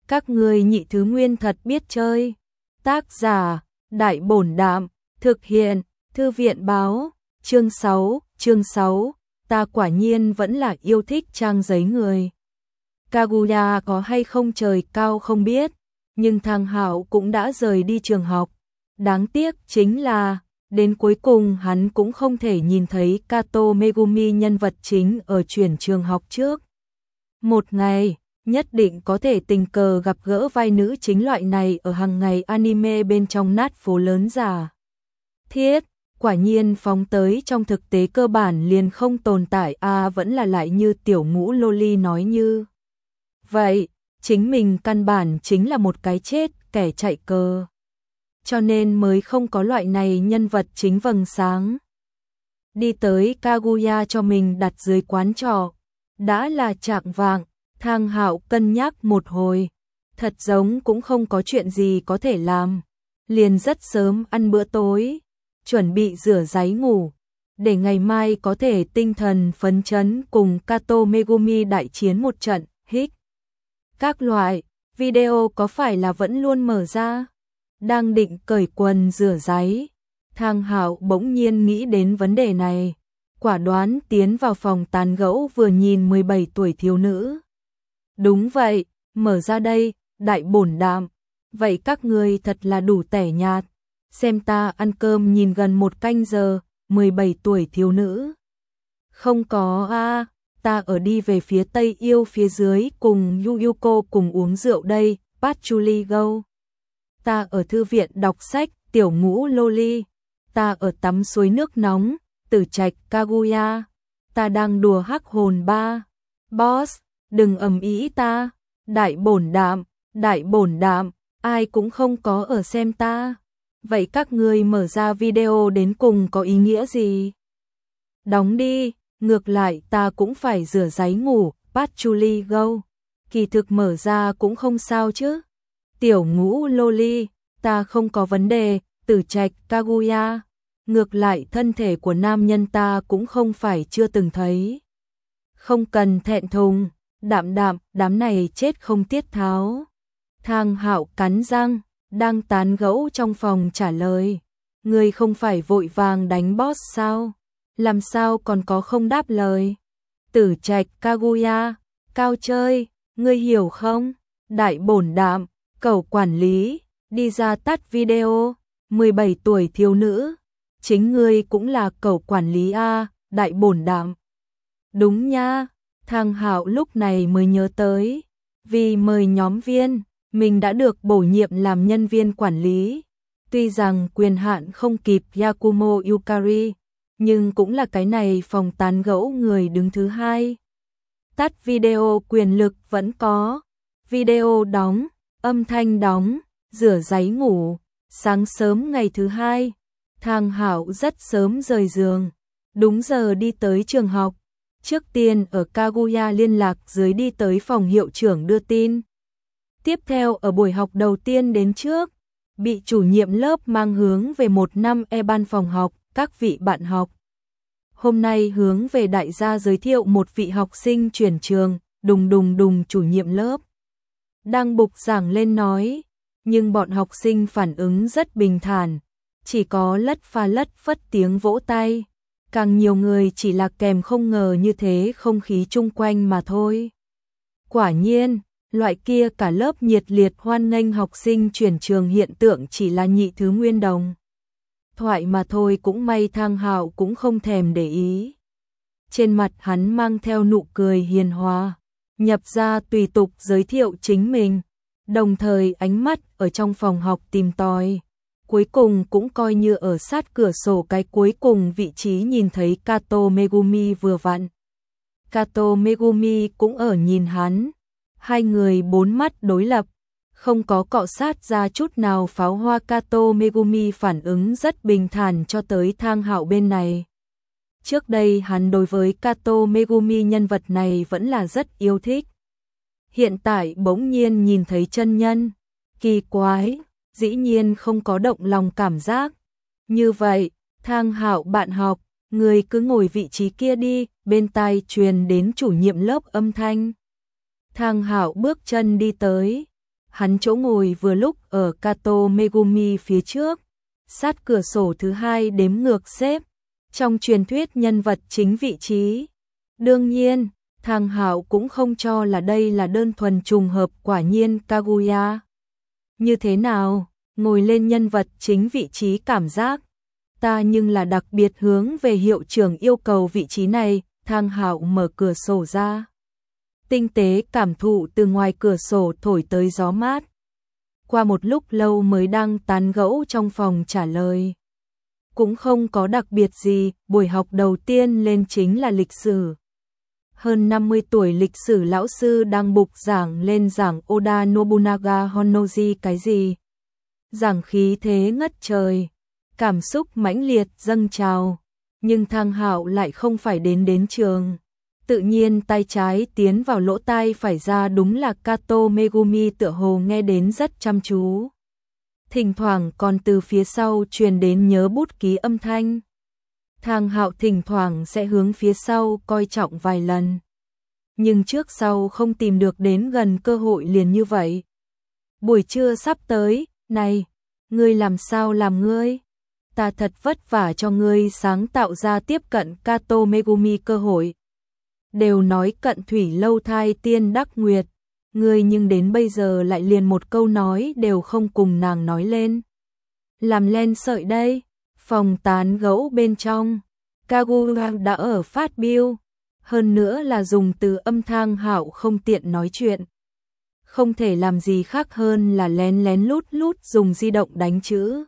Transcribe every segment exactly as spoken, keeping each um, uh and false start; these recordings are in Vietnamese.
Các ngươi nhị thứ nguyên thật biết chơi. Tác giả, Đại Bổn Đạm, thực hiện, Thư viện báo, chương sáu, chương sáu, ta quả nhiên vẫn là yêu thích trang giấy người. Kaguya có hay không trời cao không biết, nhưng thằng Hạo cũng đã rời đi trường học. Đáng tiếc chính là, đến cuối cùng hắn cũng không thể nhìn thấy Kato Megumi nhân vật chính ở chuyển trường học trước. Một ngày, nhất định có thể tình cờ gặp gỡ vai nữ chính loại này ở hàng ngày anime bên trong nát phố lớn giả. Thiết, quả nhiên phóng tới trong thực tế cơ bản liền không tồn tại a à, vẫn là lại như tiểu ngũ loli nói như. Vậy, chính mình căn bản chính là một cái chết kẻ chạy cờ. Cho nên mới không có loại này nhân vật chính vầng sáng. Đi tới Kaguya cho mình đặt dưới quán trọ. Đã là chạng vạng, Thang Hạo cân nhắc một hồi. Thật giống cũng không có chuyện gì có thể làm. Liền rất sớm ăn bữa tối. Chuẩn bị rửa ráy ngủ. Để ngày mai có thể tinh thần phấn chấn cùng Kato Megumi đại chiến một trận. Hích. Các loại, video có phải là vẫn luôn mở ra? Đang định cởi quần rửa ráy. Thang Hạo bỗng nhiên nghĩ đến vấn đề này. Quả đoán tiến vào phòng tán gẫu vừa nhìn mười bảy tuổi thiếu nữ. Đúng vậy, mở ra đây, Đại Bổn Đạm. Vậy các ngươi thật là đủ tẻ nhạt. Xem ta ăn cơm nhìn gần một canh giờ, mười bảy tuổi thiếu nữ. Không có a, à, ta ở đi về phía Tây Yêu phía dưới cùng Yuyuko cùng uống rượu đây, Patchouli go. Ta ở thư viện đọc sách, tiểu ngũ loli. Ta ở tắm suối nước nóng, Tử Trạch Kaguya. Ta đang đùa hắc hồn ba. Boss, đừng ầm ĩ ta. Đại Bổn Đạm, Đại Bổn Đạm, ai cũng không có ở xem ta. Vậy các ngươi mở ra video đến cùng có ý nghĩa gì? Đóng đi, ngược lại ta cũng phải rửa ráy ngủ, Patchouli go. Kỳ thực mở ra cũng không sao chứ. Tiểu ngũ loli, ta không có vấn đề, Tử Trạch Kaguya. Ngược lại thân thể của nam nhân ta cũng không phải chưa từng thấy. Không cần thẹn thùng, Đạm Đạm, đám này chết không tiết tháo. Thang Hạo cắn răng, đang tán gẫu trong phòng trả lời. Ngươi không phải vội vàng đánh boss sao? Làm sao còn có không đáp lời? Tử Trạch Kaguya, cao chơi, ngươi hiểu không? Đại Bổn Đạm, cậu quản lý, đi ra tắt video. mười bảy tuổi thiếu nữ, chính ngươi cũng là cậu quản lý a, Đại Bổn Đạm. Đúng nha, Thang Hạo lúc này mới nhớ tới, vì mời nhóm viên, mình đã được bổ nhiệm làm nhân viên quản lý. Tuy rằng quyền hạn không kịp Yakumo Yukari, nhưng cũng là cái này phòng tán gẫu người đứng thứ hai. Tắt video quyền lực vẫn có, video đóng, âm thanh đóng, rửa ráy ngủ. Sáng sớm ngày thứ hai, Thang Hạo rất sớm rời giường, đúng giờ đi tới trường học. Trước tiên ở Kaguya liên lạc dưới đi tới phòng hiệu trưởng đưa tin. Tiếp theo ở buổi học đầu tiên đến trước, bị chủ nhiệm lớp mang hướng về một năm E ban phòng học, các vị bạn học. Hôm nay hướng về đại gia giới thiệu một vị học sinh chuyển trường, đùng đùng đùng chủ nhiệm lớp. Đang bục giảng lên nói, nhưng bọn học sinh phản ứng rất bình thản, chỉ có lất pha lất phất tiếng vỗ tay. Càng nhiều người chỉ là kèm không ngờ như thế không khí chung quanh mà thôi. Quả nhiên, loại kia cả lớp nhiệt liệt hoan nghênh học sinh chuyển trường hiện tượng chỉ là nhị thứ nguyên đồng. Thoại mà thôi cũng may Thang Hạo cũng không thèm để ý. Trên mặt hắn mang theo nụ cười hiền hòa, nhập ra tùy tục giới thiệu chính mình, đồng thời ánh mắt ở trong phòng học tìm tòi. Cuối cùng cũng coi như ở sát cửa sổ cái cuối cùng vị trí nhìn thấy Kato Megumi vừa vặn. Kato Megumi cũng ở nhìn hắn. Hai người bốn mắt đối lập, không có cọ sát ra chút nào pháo hoa. Kato Megumi phản ứng rất bình thản cho tới Thang Hạo bên này. Trước đây hắn đối với Kato Megumi nhân vật này vẫn là rất yêu thích. Hiện tại bỗng nhiên nhìn thấy chân nhân, kỳ quái, dĩ nhiên không có động lòng cảm giác. Như vậy, Thang Hạo bạn học, người cứ ngồi vị trí kia đi, bên tai truyền đến chủ nhiệm lớp âm thanh. Thang Hạo bước chân đi tới, Hắn chỗ ngồi vừa lúc ở Kato Megumi phía trước, sát cửa sổ thứ hai đếm ngược xếp, trong truyền thuyết nhân vật chính vị trí. Đương nhiên, Thang Hạo cũng không cho là đây là đơn thuần trùng hợp, quả nhiên Kaguya. Như thế nào, ngồi lên nhân vật chính vị trí cảm giác, ta nhưng là đặc biệt hướng về hiệu trưởng yêu cầu vị trí này. Thang Hạo mở cửa sổ ra, tinh tế cảm thụ từ ngoài cửa sổ thổi tới gió mát. Qua một lúc lâu mới đang tán gẫu trong phòng trả lời. Cũng không có đặc biệt gì, buổi học đầu tiên lên chính là lịch sử. Hơn năm mươi tuổi lịch sử lão sư đang bục giảng lên giảng Oda Nobunaga Honnoji cái gì. Giảng khí thế ngất trời, cảm xúc mãnh liệt dâng trào, nhưng Thang Hạo lại không phải đến đến trường. Tự nhiên tay trái tiến vào lỗ tai phải ra, đúng là Kato Megumi tựa hồ nghe đến rất chăm chú. Thỉnh thoảng còn từ phía sau truyền đến nhớ bút ký âm thanh. Thang Hạo thỉnh thoảng sẽ hướng phía sau coi trọng vài lần. Nhưng trước sau không tìm được đến gần cơ hội liền như vậy. Buổi trưa sắp tới, này, ngươi làm sao làm ngươi? Ta thật vất vả cho ngươi sáng tạo ra tiếp cận Kato Megumi cơ hội. Đều nói cận thủy lâu thai tiên đắc nguyệt, ngươi nhưng đến bây giờ lại liền một câu nói đều không cùng nàng nói lên. Làm len sợi đây, phòng tán gẫu bên trong, Kaguya đã ở phát bill, hơn nữa là dùng từ âm. Thang Hạo không tiện nói chuyện. Không thể làm gì khác hơn là lén lén lút lút dùng di động đánh chữ.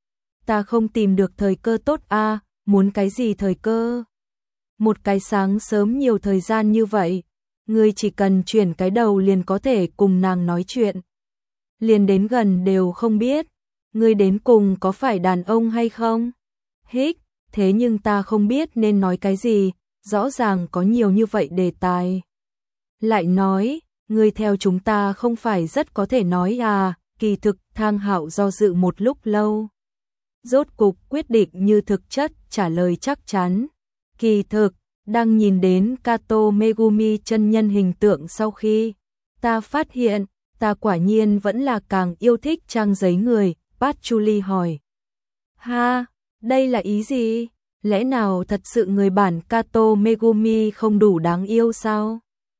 Ta không tìm được thời cơ tốt a, à, muốn cái gì thời cơ? Một cái sáng sớm nhiều thời gian như vậy, ngươi chỉ cần chuyển cái đầu liền có thể cùng nàng nói chuyện. Liền đến gần đều không biết, ngươi đến cùng có phải đàn ông hay không? Hích, thế nhưng ta không biết nên nói cái gì, rõ ràng có nhiều như vậy đề tài. Lại nói, ngươi theo chúng ta không phải rất có thể nói à, kỳ thực. Thang Hạo do dự một lúc lâu. Rốt cục quyết định như thực chất trả lời chắc chắn. Kỳ thực, đang nhìn đến Kato Megumi chân nhân hình tượng sau khi ta phát hiện, ta quả nhiên vẫn là càng yêu thích trang giấy người. Patchouli hỏi. Ha, đây là ý gì? Lẽ nào thật sự người bản Kato Megumi không đủ đáng yêu sao?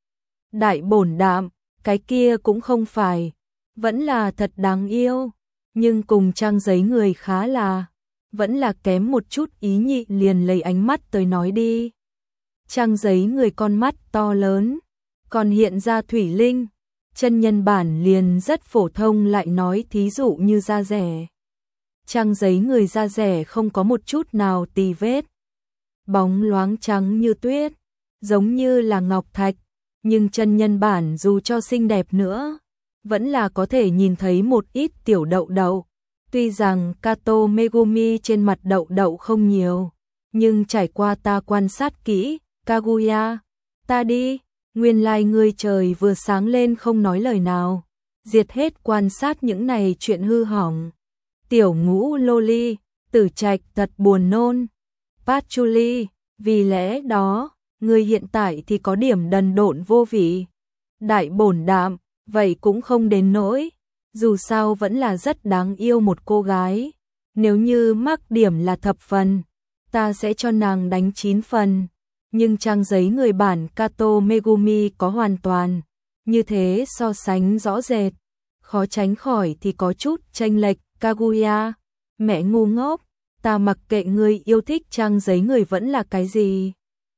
Đại bổn đạm, cái kia cũng không phải, vẫn là thật đáng yêu, nhưng cùng trang giấy người khá là, vẫn là kém một chút ý nhị. Liền lấy ánh mắt tới nói đi. Trang giấy người con mắt to lớn, còn hiện ra thủy linh, chân nhân bản liền rất phổ thông. Lại nói thí dụ như da rẻ. Trang giấy người da rẻ không có một chút nào tì vết, bóng loáng trắng như tuyết, giống như là ngọc thạch, nhưng chân nhân bản dù cho xinh đẹp nữa, vẫn là có thể nhìn thấy một ít tiểu đậu đậu. Tuy rằng Kato Megumi trên mặt đậu đậu không nhiều, nhưng trải qua ta quan sát kỹ, Kaguya, ta đi, nguyên lai like ngươi trời vừa sáng lên không nói lời nào, diệt hết quan sát những này chuyện hư hỏng. Tiểu ngũ loli, Tử Trạch thật buồn nôn. Patchouli, vì lẽ đó, ngươi hiện tại thì có điểm đần độn vô vị. Đại bổn đạm, vậy cũng không đến nỗi, dù sao vẫn là rất đáng yêu một cô gái. Nếu như mắc điểm là thập phần, ta sẽ cho nàng đánh chín phần. Nhưng trang giấy người bản Kato Megumi có hoàn toàn như thế so sánh rõ rệt, khó tránh khỏi thì có chút chênh lệch. Kaguya, mẹ ngu ngốc, ta mặc kệ ngươi yêu thích trang giấy người vẫn là cái gì.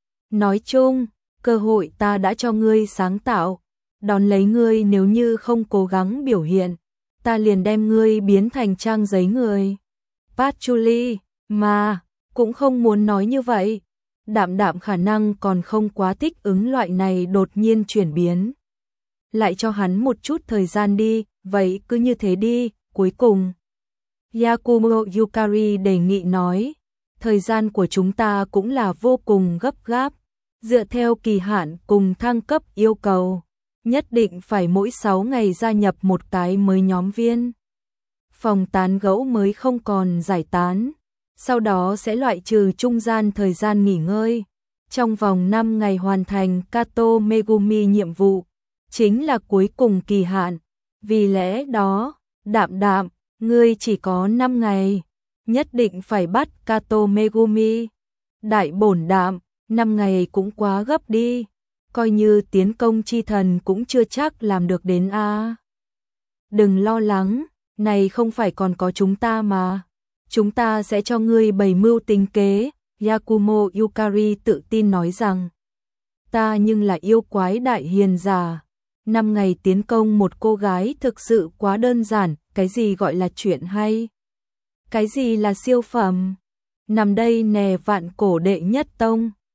Nói chung, cơ hội ta đã cho ngươi sáng tạo, đón lấy ngươi. Nếu như không cố gắng biểu hiện, ta liền đem ngươi biến thành trang giấy người. Patchouli, mà, cũng không muốn nói như vậy. Đạm đạm khả năng còn không quá thích ứng loại này đột nhiên chuyển biến. Lại cho hắn một chút thời gian đi, vậy cứ như thế đi. Cuối cùng, Yakumo Yukari đề nghị nói, thời gian của chúng ta cũng là vô cùng gấp gáp, dựa theo kỳ hạn cùng thăng cấp yêu cầu, nhất định phải mỗi sáu ngày gia nhập một cái mới nhóm viên. Phòng tán gẫu mới không còn giải tán, sau đó sẽ loại trừ trung gian thời gian nghỉ ngơi. Trong vòng năm ngày hoàn thành Kato Megumi nhiệm vụ, chính là cuối cùng kỳ hạn. Vì lẽ đó, Đạm Đạm, ngươi chỉ có năm ngày, nhất định phải bắt Kato Megumi. Đại bổn Đạm, năm ngày cũng quá gấp đi, coi như tiến công chi thần cũng chưa chắc làm được đến a. Đừng lo lắng, này không phải còn có chúng ta mà. Chúng ta sẽ cho ngươi bày mưu tính kế, Yakumo Yukari tự tin nói rằng. Ta nhưng là yêu quái đại hiền giả. Năm ngày tiến công một cô gái thực sự quá đơn giản, cái gì gọi là chuyện hay? Cái gì là siêu phẩm? Nằm đây nè vạn cổ đệ nhất tông,